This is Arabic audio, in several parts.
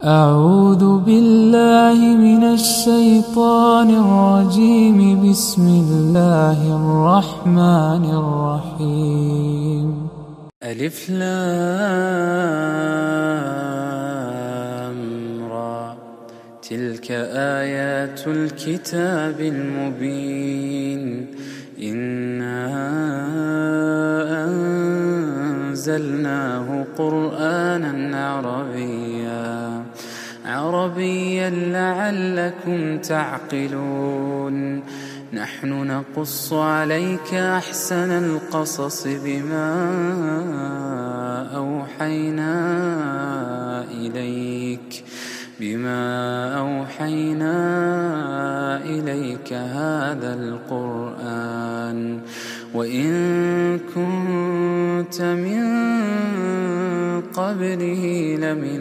أعوذ بالله من الشيطان الرجيم. بسم الله الرحمن الرحيم. ألف لام را، تلك آيات الكتاب المبين. إنا أنزلناه قرآنا عربيا لعلكم تعقلون. نحن نقص عليك أحسن القصص بما أوحينا إليك هذا القرآن، وإن كنت من قبله لمن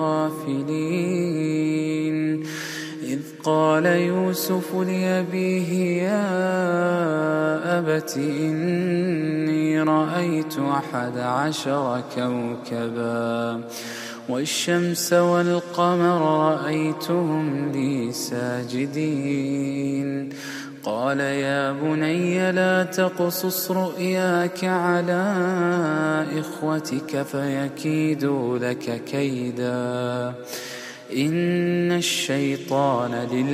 الغافلين. إذ قال يوسف لأبيه يا أبت إني رأيت 11 كوكبا والشمس والقمر رأيتهم لي ساجدين. قال يا بني لا تقصص رؤياك على إخوتك فيكيدوا لك كيدا، إن الشيطان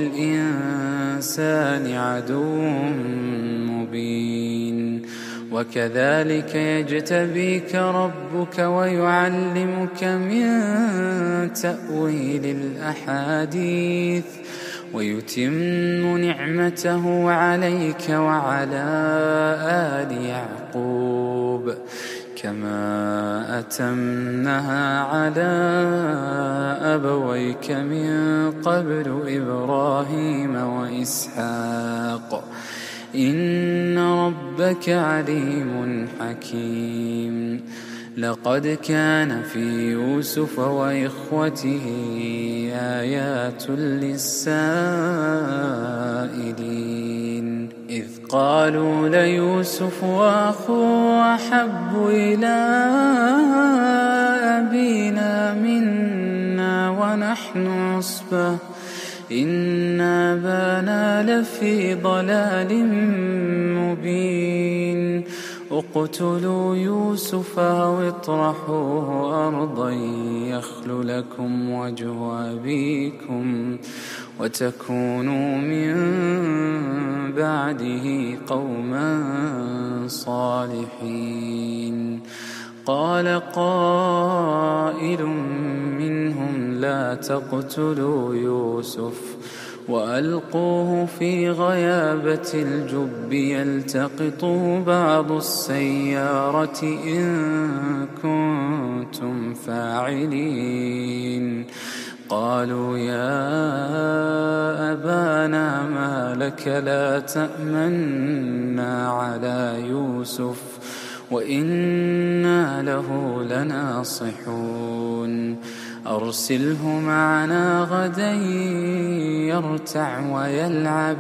للإنسان عدو مبين. وكذلك يجتبيك ربك ويعلمك من تأويل الأحاديث ويتم نعمته عليك وعلى آل يعقوب كما أتمها على أبويك من قبل إبراهيم وإسحاق، إن ربك عليم حكيم. لقد كان في يوسف وإخوته آيات للسائلين، إذ قالوا ليوسف وأخوه أحب إلى أبينا منا ونحن عصبة إن أبانا لفي ضلال مبين. اقتلوا يوسف أو اطرحوه أرضا يخل لكم وجه أبيكم وتكونوا من بعده قوما صالحين. قال قائل منهم لا تقتلوا يوسف وألقوه في غيابة الجب يلتقطه بعض السيارة إن كنتم فاعلين. قالوا يا أبانا ما لك لا تأمنا على يوسف وإنا له لناصحون. أرسله معنا غدا يرتع ويلعب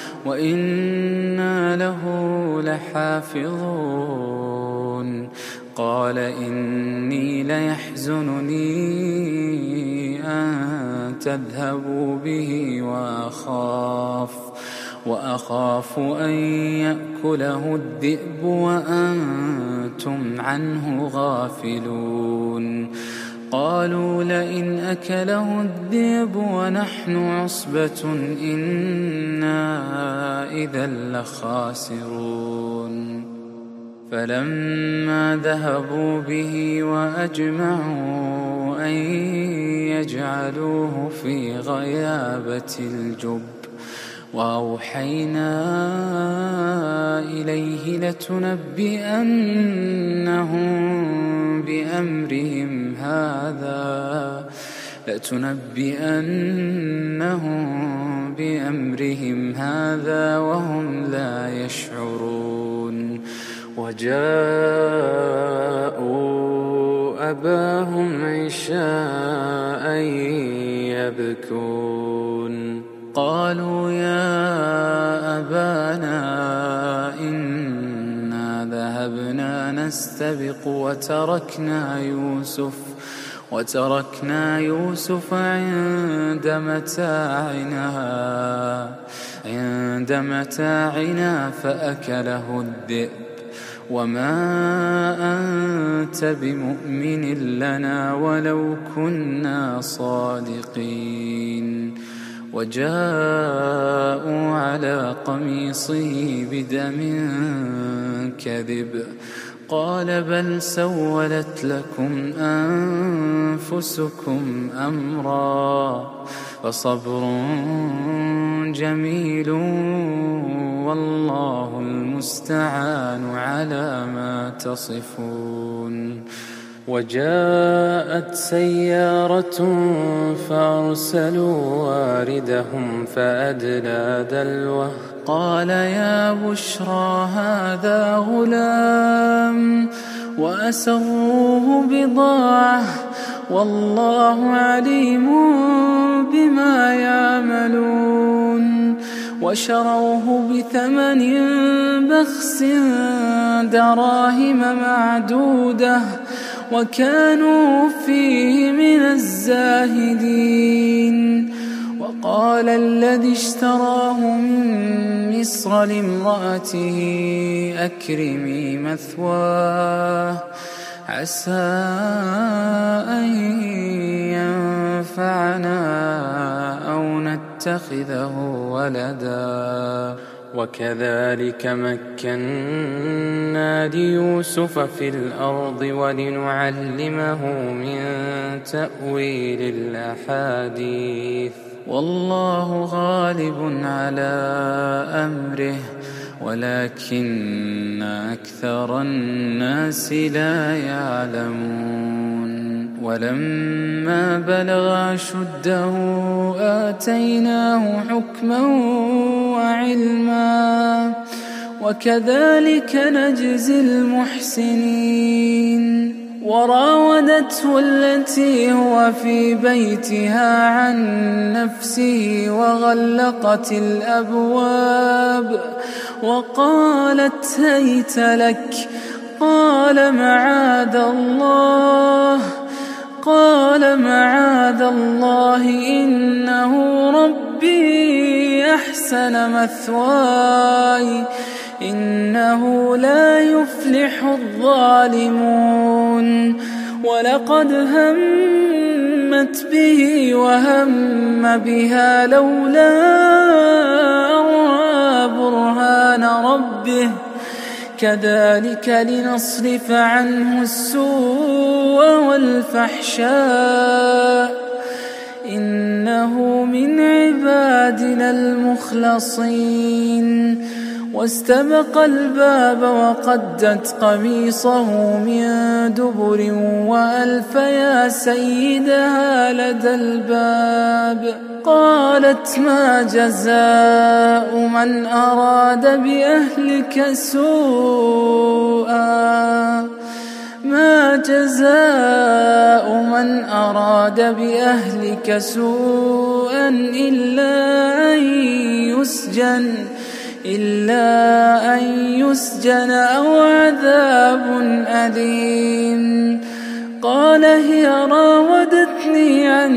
وإنا له لحافظون. قال إني ليحزنني أن تذهبوا به وأخاف أن يأكله الذئب وأنتم عنه غافلون. قالوا لئن أكله الذئب ونحن عصبة إنا إذا لخاسرون. فلما ذهبوا به وأجمعوا أن يجعلوه في غيابة الجب وأوحينا إليه لتنبئنهم بأمرهم هذا وهم لا يشعرون. وجاءوا أباهم عشاء يبكون. قالوا يا أبانا إنا ذهبنا نستبق وتركنا يوسف وتركنا يوسف عند متاعنا فأكله الذئب وما أنت بمؤمن لنا ولو كنا صادقين. وجاءوا على قميصه بدم كذب قال بل سولت لكم أنفسكم أمرا فصبر جميل والله المستعان على ما تصفون. وجاءت سيارة فأرسلوا واردهم فأدلى دلوه قال يا بشرى هذا غلام وأسروه بضاعة والله عليم بما يعملون. وشروه بثمن بخس دراهم معدودة وكانوا فيه من الزاهدين. وقال الذي اشتراه من مصر لامرأته أكرمي مثواه عسى أن ينفعنا أو نتخذه ولدا. وكذلك مكنا ليوسف في الأرض ولنعلمه من تأويل الأحاديث والله غالب على أمره ولكن أكثر الناس لا يعلمون. ولما بلغ أشده آتيناه حكما وعلما وكذلك نجزي المحسنين. وراودته التي هو في بيتها عن نفسه وغلقت الأبواب وقالت هيت لك قال معاذ الله إنه ربي أحسن مثواي إنه لا يفلح الظالمون. ولقد همت به وهم بها لولا أن رأى برهان ربه كذلك لنصرف عنه السوء والفحشاء إنه من عبادنا المخلصين. واستبق الباب وقدت قميصه من دبر وألف يا سيدها لدى الباب. قالت ما جزاء من أراد بأهلك سوءا إلا أن يسجن أو عذاب أليم. قال هي راودتني عن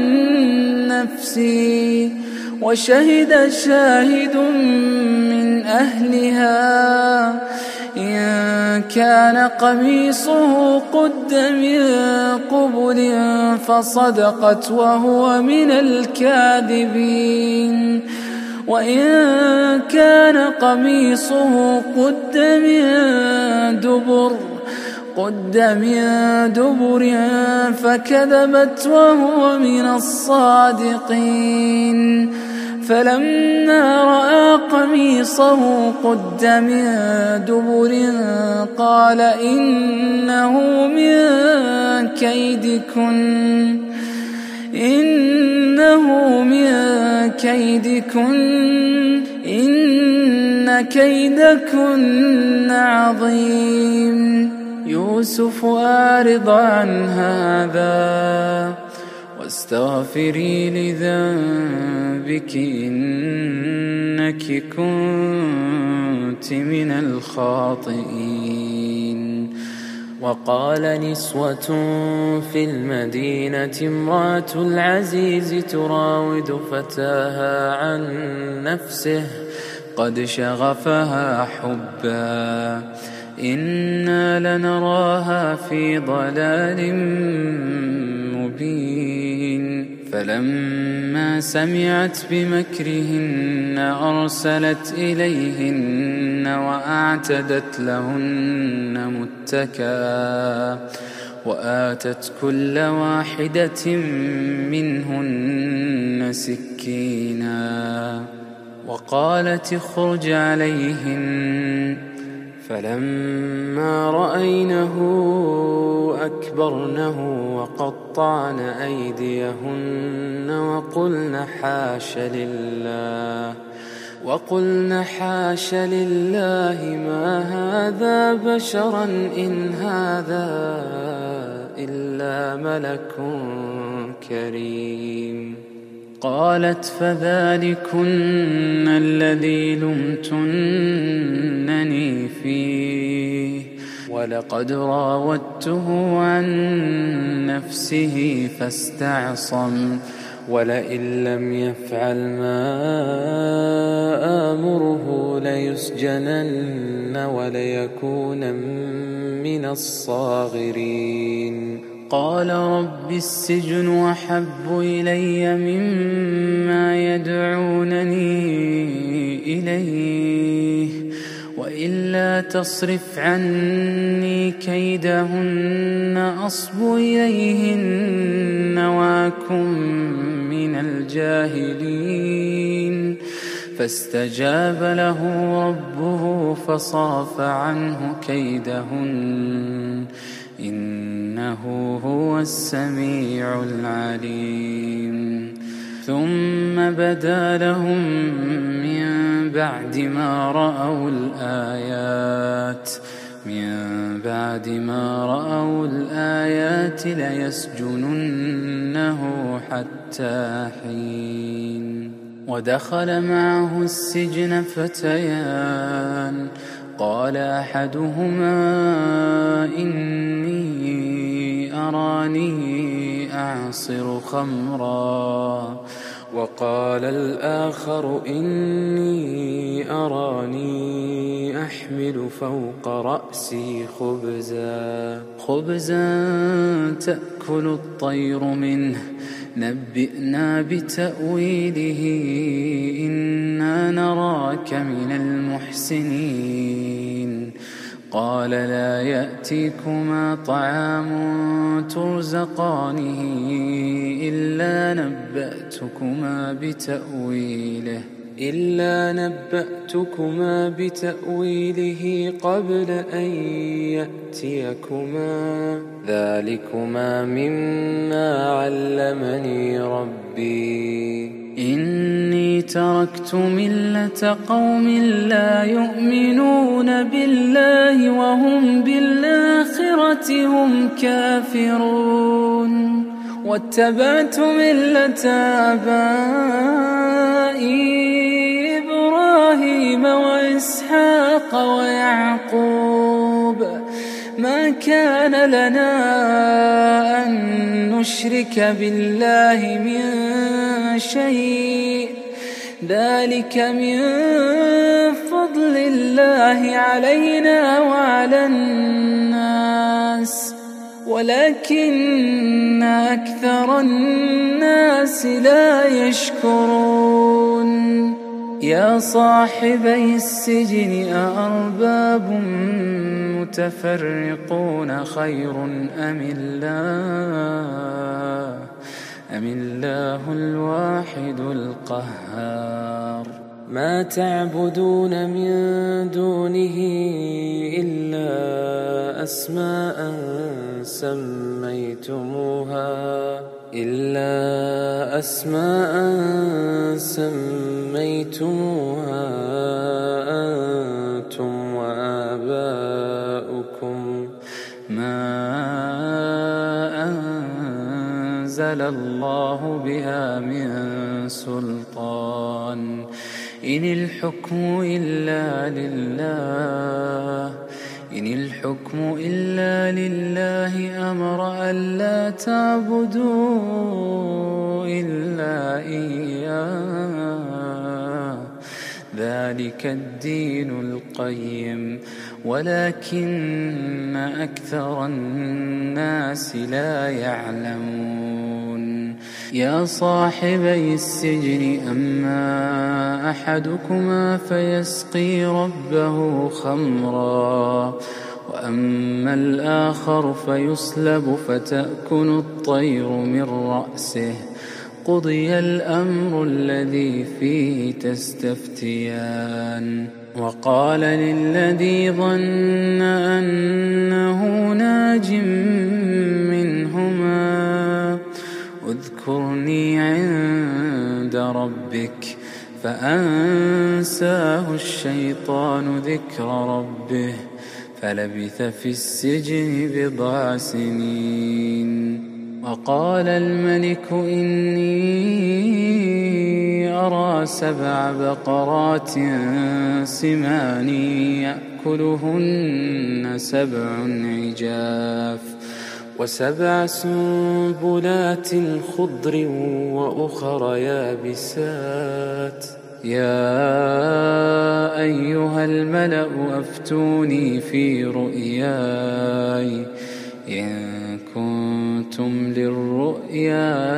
نفسي وشهد شاهد من أهلها إن كان قميصه قد من قبل فصدقت وهو من الكاذبين. وإن كان قميصه قد من دبر فكذبت وهو من الصادقين. فلما رأى قميصه قد من دبر قال إنه من كيدكن إن كيدكن عظيم. يوسف أعرض عن هذا واستغفري لذنبك إنك كنت من الخاطئين. وقال نسوة في المدينة امرأة العزيز تراود فتاها عن نفسه قد شغفها حبا إنا لنراها في ضلال مبين فلما سمعت بمكرهن أرسلت إليهن وأعتدت لهن متكئا وآتت كل واحدة منهن سكينا وقالت اخرج عليهن فلما رأينه أكبرنه وقطعن أيديهن وقلن حاش لله ما هذا بشرا إن هذا إلا ملك كريم قالت فذلكن الذي لمتنني فيه ولقد راودته عن نفسه فاستعصم ولئن لم يفعل ما آمره ليسجنن وليكون من الصاغرين قال رب السجن أحب إلي مما يدعونني إليه وإلا تصرف عني كيدهن أصب إليهن وأكن من الجاهلين فاستجاب له ربه فصرف عنه كيدهن إنه هو السميع العليم ثم بدا لهم من بعد ما رأوا الآيات ليسجننه حتى حين ودخل معه السجن فتيان قال أحدهما إني أراني أعصر خمرا وقال الآخر إني أراني أحمل فوق رأسي خبزا تأكل الطير منه نبئنا بتأويله إنا نراك من المحسنين قال لا يأتيكما طعام ترزقانه إلا نبأتكما بتأويله قبل أن يأتيكما ذلكما مما علمني ربي إني تركت ملة قوم لا يؤمنون بالله وهم بالآخرة هم كافرون واتبعت ملة آبائي إبراهيم وإسحاق ويعقوب ما كان لنا أن نشرك بالله من شيء ذلك من فضل الله علينا وعلى الناس ولكن أكثر الناس لا يشكرون يا صاحبي السجن أأرباب متفرقون خير أم الله الواحد القهار ما تعبدون من دونه إلا أسماء سميتموها أنتم وآباؤكم ما أنزل الله بها من سلطان إن الحكم إلا لله إن الحكم إلا لله أمر ألا تعبدوا إلا إياه ذلك الدين القيم ولكن أكثر الناس لا يعلمون يا صاحبي السجن أما أحدكما فيسقي ربه خمرا وأما الآخر فيصلب فتأكل الطير من رأسه قضي الأمر الذي فيه تستفتيان وقال للذي ظن أنه ناج منهما اذكرني عند ربك فأنساه الشيطان ذكر ربه فلبث في السجن بضع سنين وقال الملك إني أرى 7 بقرات سمان يأكلهن 7 عجاف و7 سنبلات خضر وأخر يابسات يا أيها الملأ أفتوني في رؤياي إن كنتم للرؤيا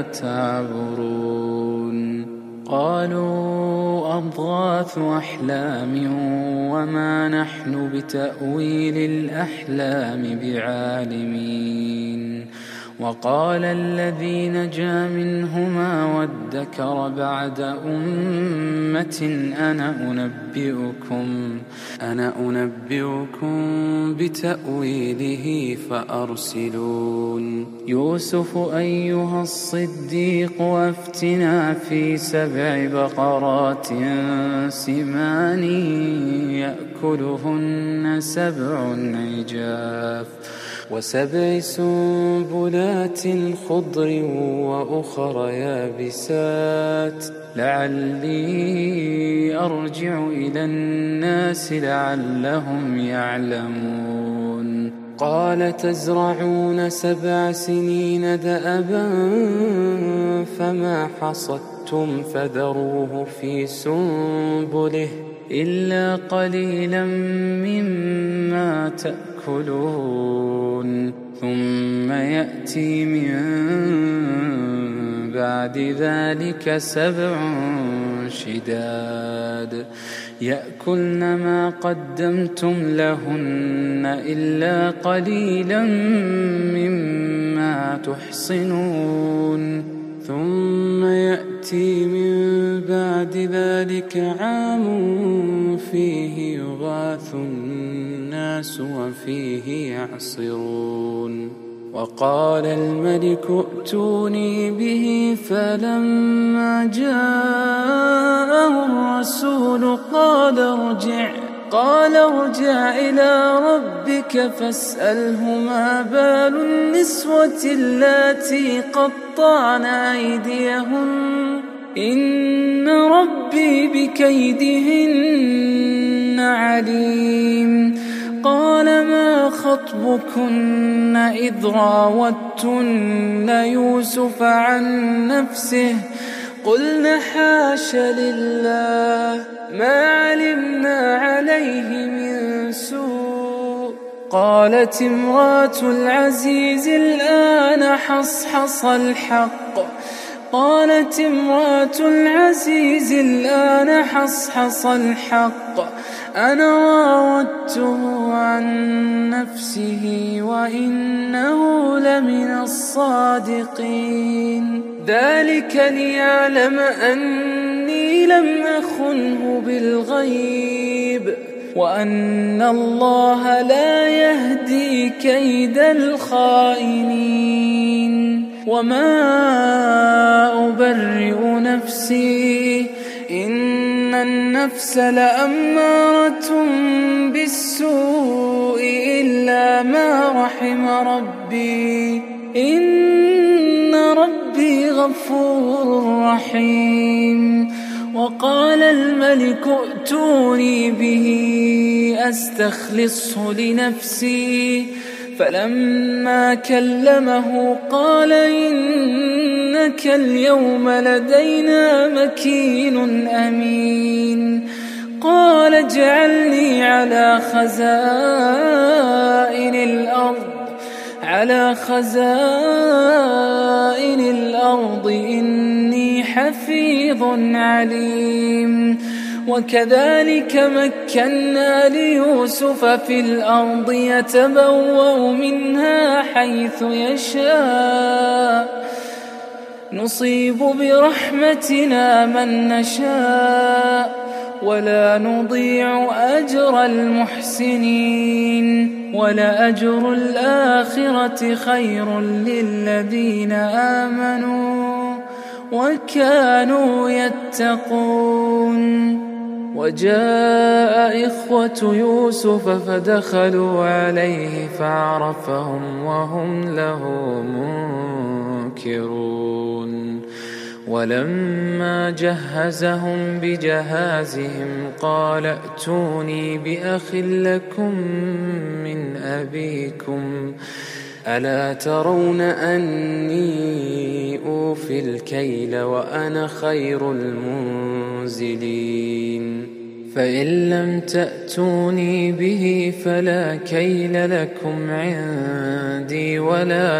تعبرون قالوا أضغاث أحلام وما نحن بتأويل الأحلام بعالمين وقال الذي نجا منهما وادكر بعد أمة أنا أنبئكم بتأويله فأرسلون يوسف أيها الصديق أفتنا في 7 بقرات سمان يأكلهن 7 عجاف و7 سنبلات خضر وأخر يابسات لعلي أرجع إلى الناس لعلهم يعلمون قال تزرعون 7 سنين دأبا فما حصدتم فذروه في سنبله إلا قليلا مما تأكلون ثم يأتي من بعد ذلك 7 شداد يأكلن ما قدمتم لهن إلا قليلا مما تحصنون ثم يأتي من بعد ذلك عام فيه يغاث الناس وفيه يعصرون وقال الملك ائتوني به فلما جاءه الرسول قال ارجع إلى ربك فاسأله ما بال النسوة اللاتي قطعن أيديهن إن ربي بكيدهن عليم قال ما خطبكن إذ راوتن يوسف عن نفسه قلنا حاش لله ما علمنا عليه من سوء قالت امرأة العزيز الآن حصحص الحق أنا راودته عن نفسه وإنه لمن الصادقين ذلك ليعلم أني لم أخنه بالغيب وأن الله لا يهدي كيد الخائنين وما أبرئ نفسي إن النفس لأمارة بالسوء إلا ما رحم ربي إن ربي غفور رحيم وقال الملك ائتوني به أستخلصه لنفسي. فلما كلمه قال إنك اليوم لدينا مكين أمين. قال اجعلني على خزائن الأرض إني حفيظ عليم. وكذلك مكنا ليوسف في الأرض يتبوأ منها حيث يشاء نصيب برحمتنا من نشاء ولا نضيع أجر المحسنين. ولأجر الآخرة خير للذين آمنوا وكانوا يتقون. وجاء إخوة يوسف فدخلوا عليه فعرفهم وهم له منكرون. ولما جهزهم بجهازهم قال ائتوني بأخ لكم من أبيكم ألا ترون أني أوفي الكيل وأنا خير المنزلين. فإن لم تأتوني به فلا كيل لكم عندي ولا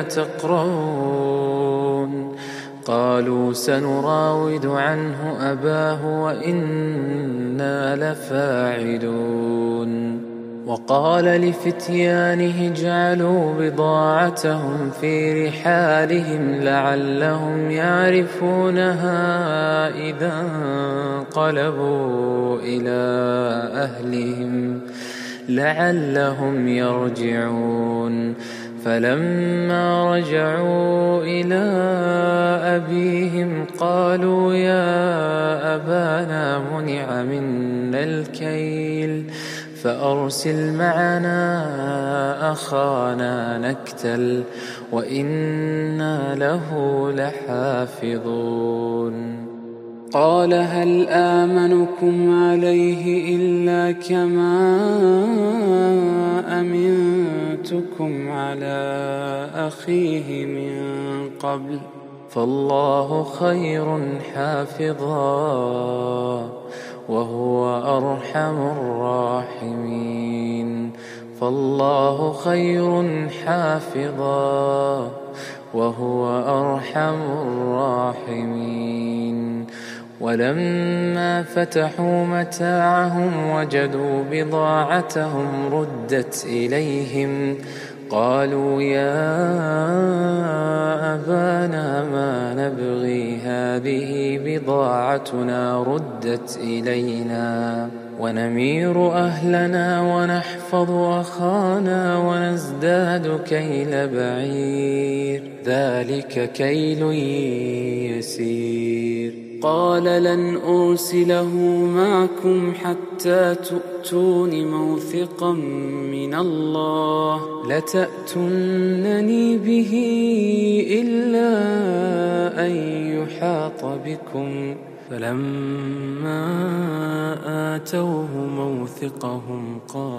تقربون. قالوا سنراود عنه أباه وإنا لفاعلون. وقال لفتيانه اجعلوا بضاعتهم في رحالهم لعلهم يعرفونها إذا انقلبوا إلى أهلهم لعلهم يرجعون. فلما رجعوا إلى أبيهم قالوا يا أبانا منع منا الكيل فأرسل معنا أخانا نكتل وإنا له لحافظون. قال هل آمنكم عليه إلا كما أمنتكم على أخيه من قبل فالله خير حافظا وهو أرحم الراحمين. فالله خير حافظا وهو أرحم الراحمين. ولما فتحوا متاعهم وجدوا بضاعتهم ردت إليهم قالوا يا أبانا ما نبغي هذه بضاعتنا ردت إلينا ونمير أهلنا ونحفظ أخانا ونزداد كيل بعير ذلك كيل يسير. قال لن أرسله معكم حتى تؤتون موثقا من الله لتأتونني به إلا أن يحاط بكم. فلما آتوه موثقهم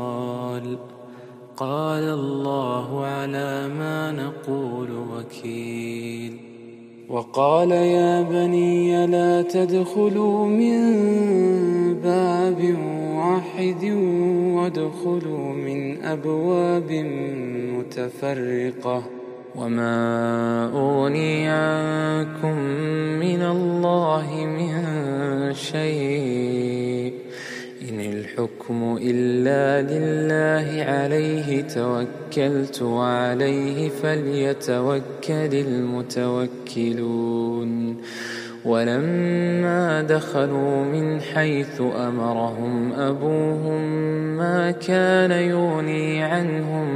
قال الله على ما نقول وكيل. وقال يا بني لا تدخلوا من باب واحد وادخلوا من أبواب متفرقة وما أغني عنكم من الله من شيء إن الحكم إلا لله عليه توكلت وعليه فليتوكل المتوكلون. ولما دخلوا من حيث أمرهم أبوهم ما كان يغني عنهم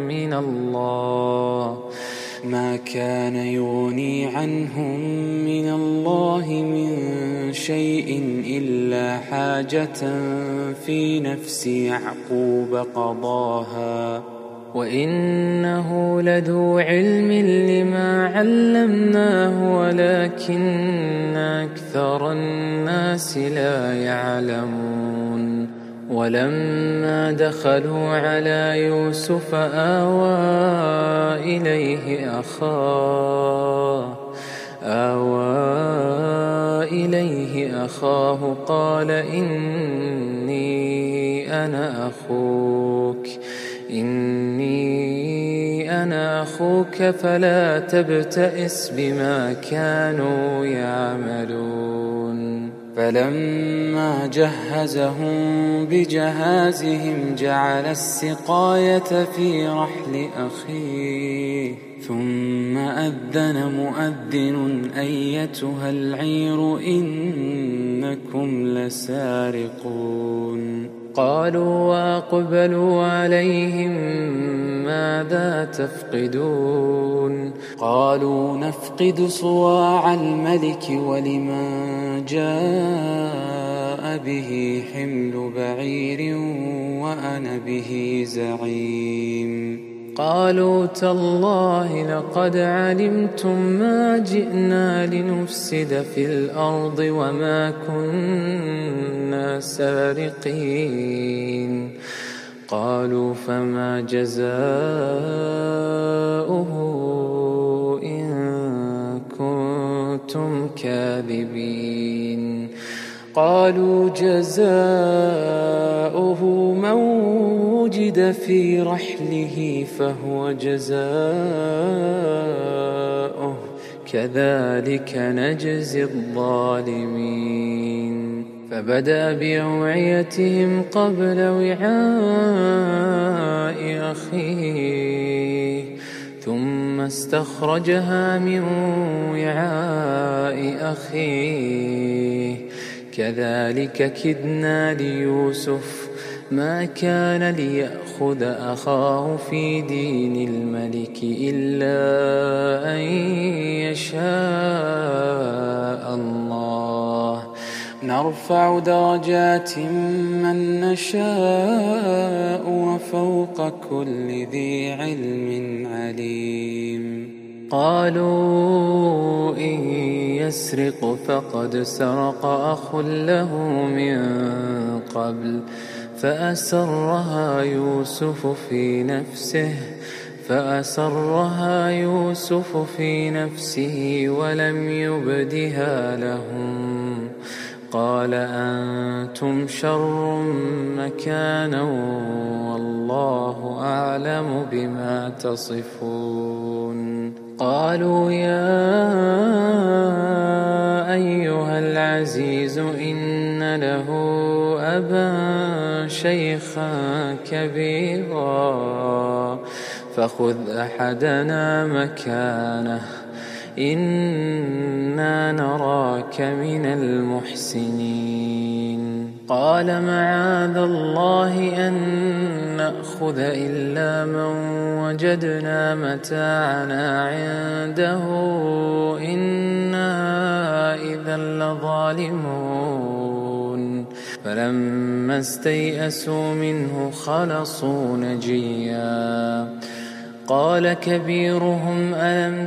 من الله من شيء إلا حاجة في نفس يعقوب قضاها وإنه لذو علم لما علمناه ولكن أكثر الناس لا يعلمون. ولما دخلوا على يوسف آوى إليه أخاه قال إني أنا أخوك فلا تبتئس بما كانوا يعملون فلما جهزهم بجهازهم جعل السقاية في رحل أخيه ثم أذن مؤذن أيتها العير إنكم لسارقون قالوا وأقبلوا عليهم ماذا تفقدون قالوا نفقد صواع الملك ولمن جاء به حمل بعير وأنا به زعيم قالوا تالله لقد علمتم ما جئنا لنفسد في الأرض وما كنا سارقين قالوا فما جزاؤه إن كنتم كاذبين قالوا جزاؤه من وجد في رحله فهو جزاؤه كذلك نجزي الظالمين فبدأ بأوعيتهم قبل وعاء أخيه ثم استخرجها من وعاء أخيه كذلك كدنا ليوسف ما كان ليأخذ أخاه في دين الملك إلا أن يشاء الله نرفع درجات من نشاء وفوق كل ذي علم عليم قالوا إن يسرق فقد سرق أخ له من قبل فأسرها يوسف في نفسه ولم يبدها لهم قال أنتم شر مكانا والله أعلم بما تصفون قالوا يا أيها العزيز إن له أبا شيخا كبيرا فخذ أحدنا مكانه إنا نراك من المحسنين قال معاذ الله أن نأخذ إلا من وجدنا متاعنا عنده إنا إذا لظالمون فلما استيئسوا منه خلصوا نجيا قال كبيرهم ألم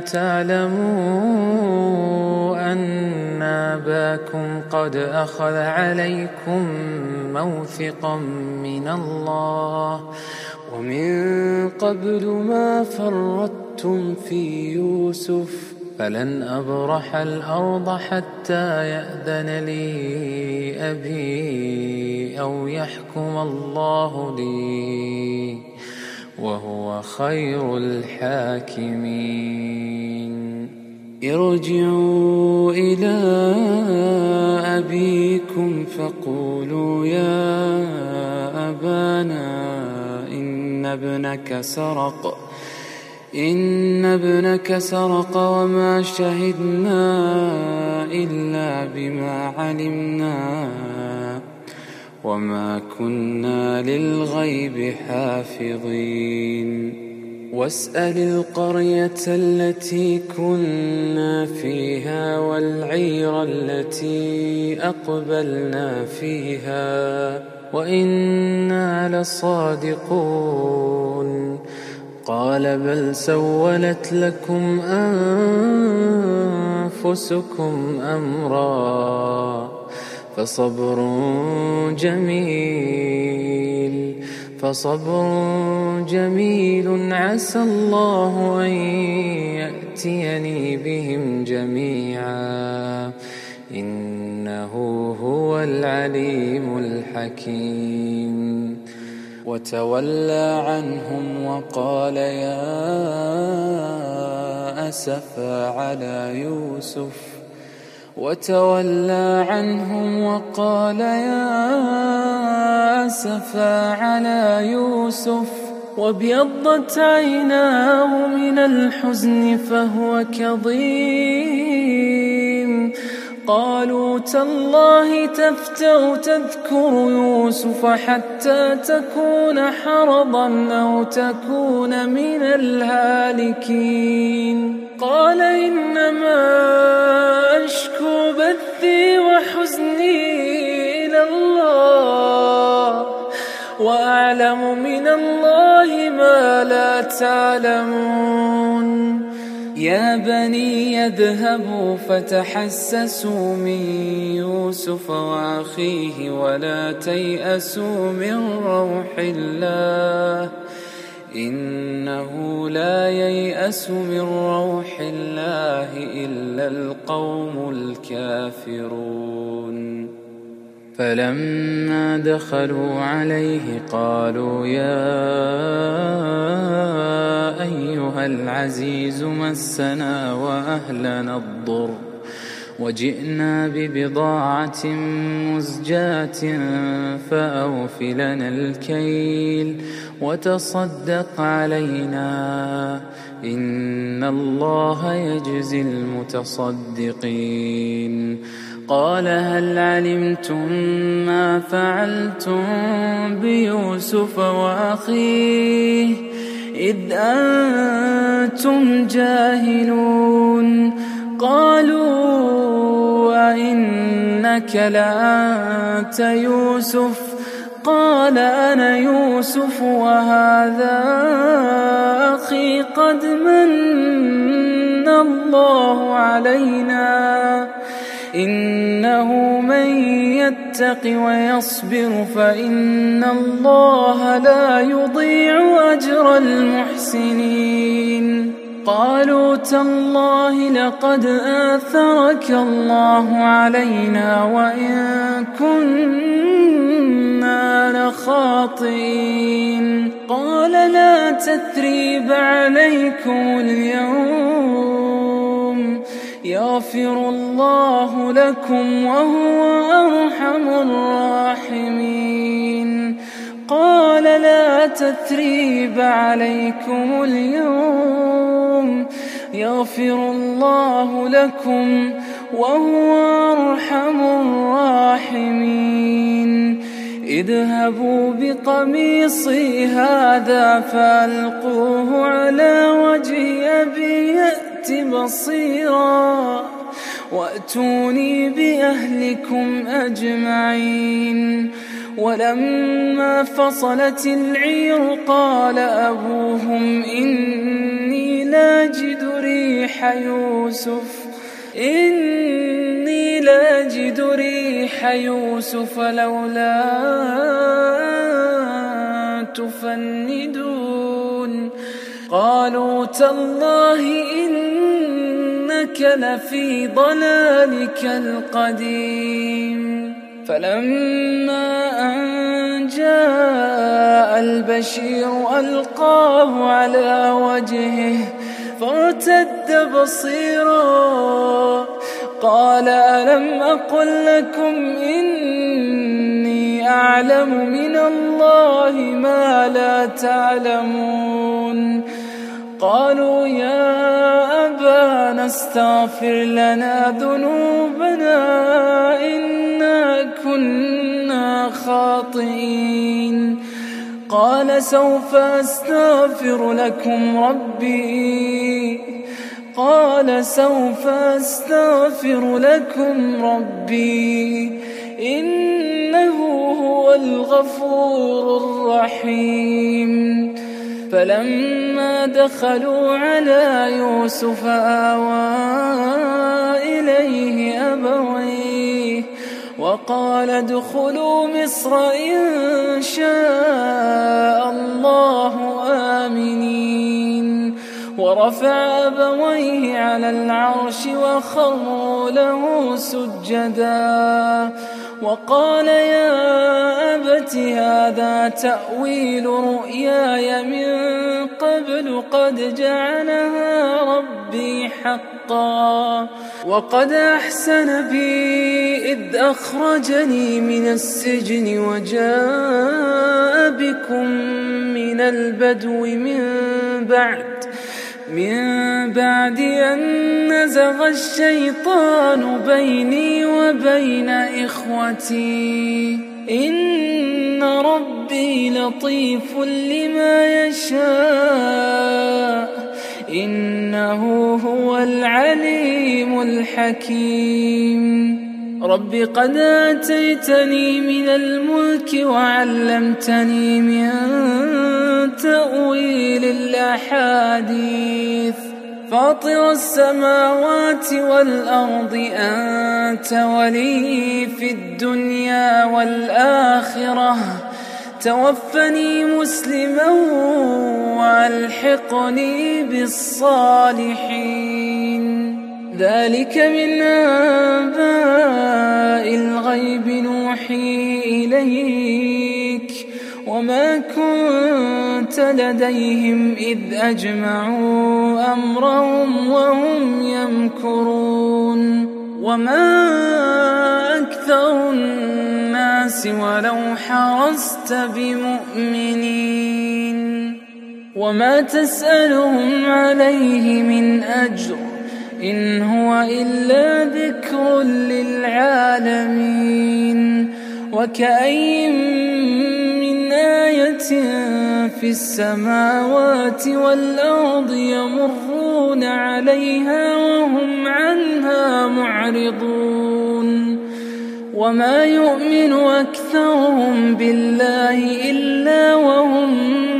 تعلموا أن أباكم قد أخذ عليكم موثقا من الله ومن قبل ما فرطتم في يوسف فلن أبرح الأرض حتى يأذن لي أبي أو يحكم الله لي وهو خير الحاكمين ارجعوا إلى أبيكم فقولوا يا أبانا إن ابنك سرق وما شهدنا إلا بما علمنا وما كنا للغيب حافظين واسأل القرية التي كنا فيها والعير التي أقبلنا فيها وإنا لصادقون قال بل سولت لكم أنفسكم أمرا فصبر جميل عسى الله أن يأتيني بهم جميعا إنه هو العليم الحكيم. وتولى عنهم وقال يا أسفا على يوسف وابيضت عيناه من الحزن فهو كظيم. قالوا تالله تفتأ تذكر يوسف حتى تكون حرضا أو تكون من الهالكين. قال إنما أشكو بثي وحزني إلى الله وأعلم من الله ما لا تعلمون. يا بني اذهبوا فتحسسوا من يوسف وأخيه ولا تيأسوا من روح الله إنه لا ييأس من روح الله إلا القوم الكافرون. فلما دخلوا عليه قالوا يا أيها العزيز مسنا وأهلنا الضر وجئنا ببضاعة مزجاة فأوف لنا الكيل وتصدق علينا إن الله يجزي المتصدقين. قال هل علمتم ما فعلتم بيوسف وأخيه إذ أنتم جاهلون؟ قالوا أئنك لأنت يوسف؟ قال أنا يوسف وهذا أخي قد من الله علينا إنه من يتق ويصبر فإن الله لا يضيع أجر المحسنين. قالوا تالله لقد آثرك الله علينا وإن كنا لخاطئين. قال لا تثريب عليكم اليوم يغفر الله لكم وهو أرحم الراحمين. قال لا تثريب عليكم اليوم يغفر الله لكم وهو أرحم الراحمين. اذهبوا بقميصي هذا فألقوه على وجه أبي يأت بصيرا وأتوني بأهلكم أجمعين. ولما فصلت العير قال أبوهم إني لاجد ريح يوسف لولا تفندون. قالوا تالله إنك لفي ضلالك القديم. فلما أن جاء البشير ألقاه على وجهه فارتد بصيرا قال ألم أقل لكم إني أعلم من الله ما لا تعلمون. قالوا يا أبانا استغفر لنا ذنوبنا إنا كنا خاطئين. قال سوف أستغفر لكم ربي إنه هو الغفور الرحيم. فلما دخلوا على يوسف آوى إليه أبويه وقال ادخلوا مصر إن شاء الله آمنين ورفع أبويه على العرش وخروا له سجدا وقال يا أبت هذا تأويل رؤياي من قبل قد جعلها ربي حقا وقد أحسن بي إذ أخرجني من السجن وجاء بكم من البدو من بعد أن نزغ الشيطان بيني وبين إخوتي إن ربي لطيف لما يشاء إنه هو العليم الحكيم رب قد آتيتني من الملك وعلمتني من تأويل الأحاديث فاطر السماوات والأرض أنت ولي في الدنيا والآخرة توفني مسلما وألحقني بالصالحين ذلك من أنباء الغيب نوحي إليك وما كنت لديهم إذ أجمعوا أمرهم وهم يمكرون وما أكثر الناس ولو حرصت بمؤمنين وما تسألهم عليه من أجر إن هو إلا ذكر للعالمين وكأين من آية في السماوات والأرض يمرون عليها وهم عنها معرضون وما يؤمن أكثرهم بالله إلا وهم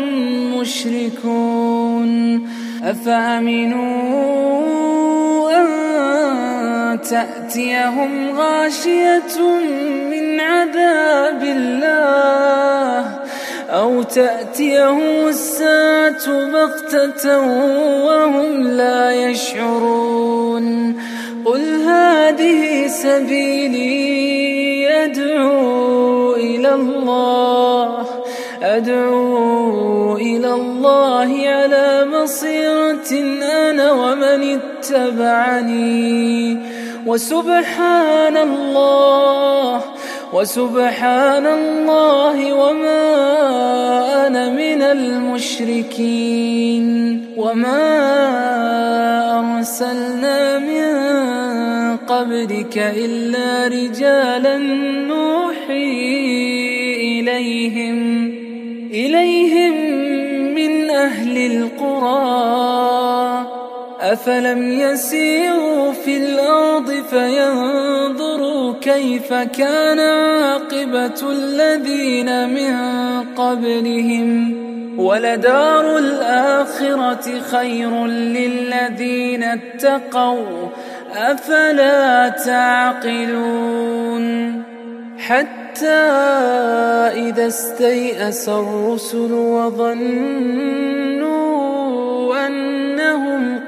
مشركون أفأمنوا أن تأتيهم غاشية من عذاب الله أو تأتيهم الساعة بغتة وهم لا يشعرون قل هذه سبيلي أدعو إلى الله على بصيرة أنا ومن اتبعني وسبحان الله وما أنا من المشركين وما أرسلنا من قبلك إلا رجالا نوحي إليهم من أهل القرى أفلم يسيروا في الأرض فينظروا كيف كان عاقبة الذين من قبلهم ولدار الآخرة خير للذين اتقوا أفلا تعقلون حتى إذا استيأس الرسل وظنوا أنهم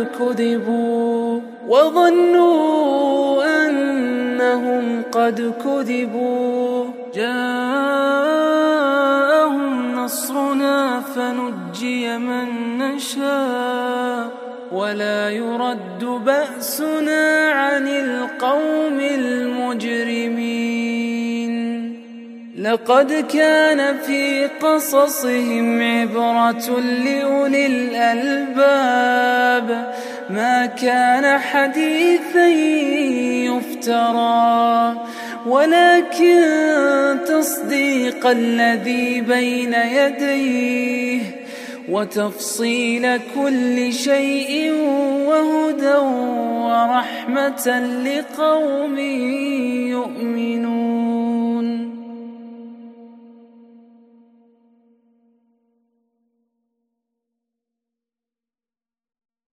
قد كذبوا جاءهم نصرنا فنجي من نشاء ولا يرد بأسنا عن القوم المجرمين لقد كان في قصصهم عبرة لأولي الألباب ما كان حديثا يفترى ولكن تصديق الذي بين يديه وتفصيل كل شيء وهدى ورحمة لقوم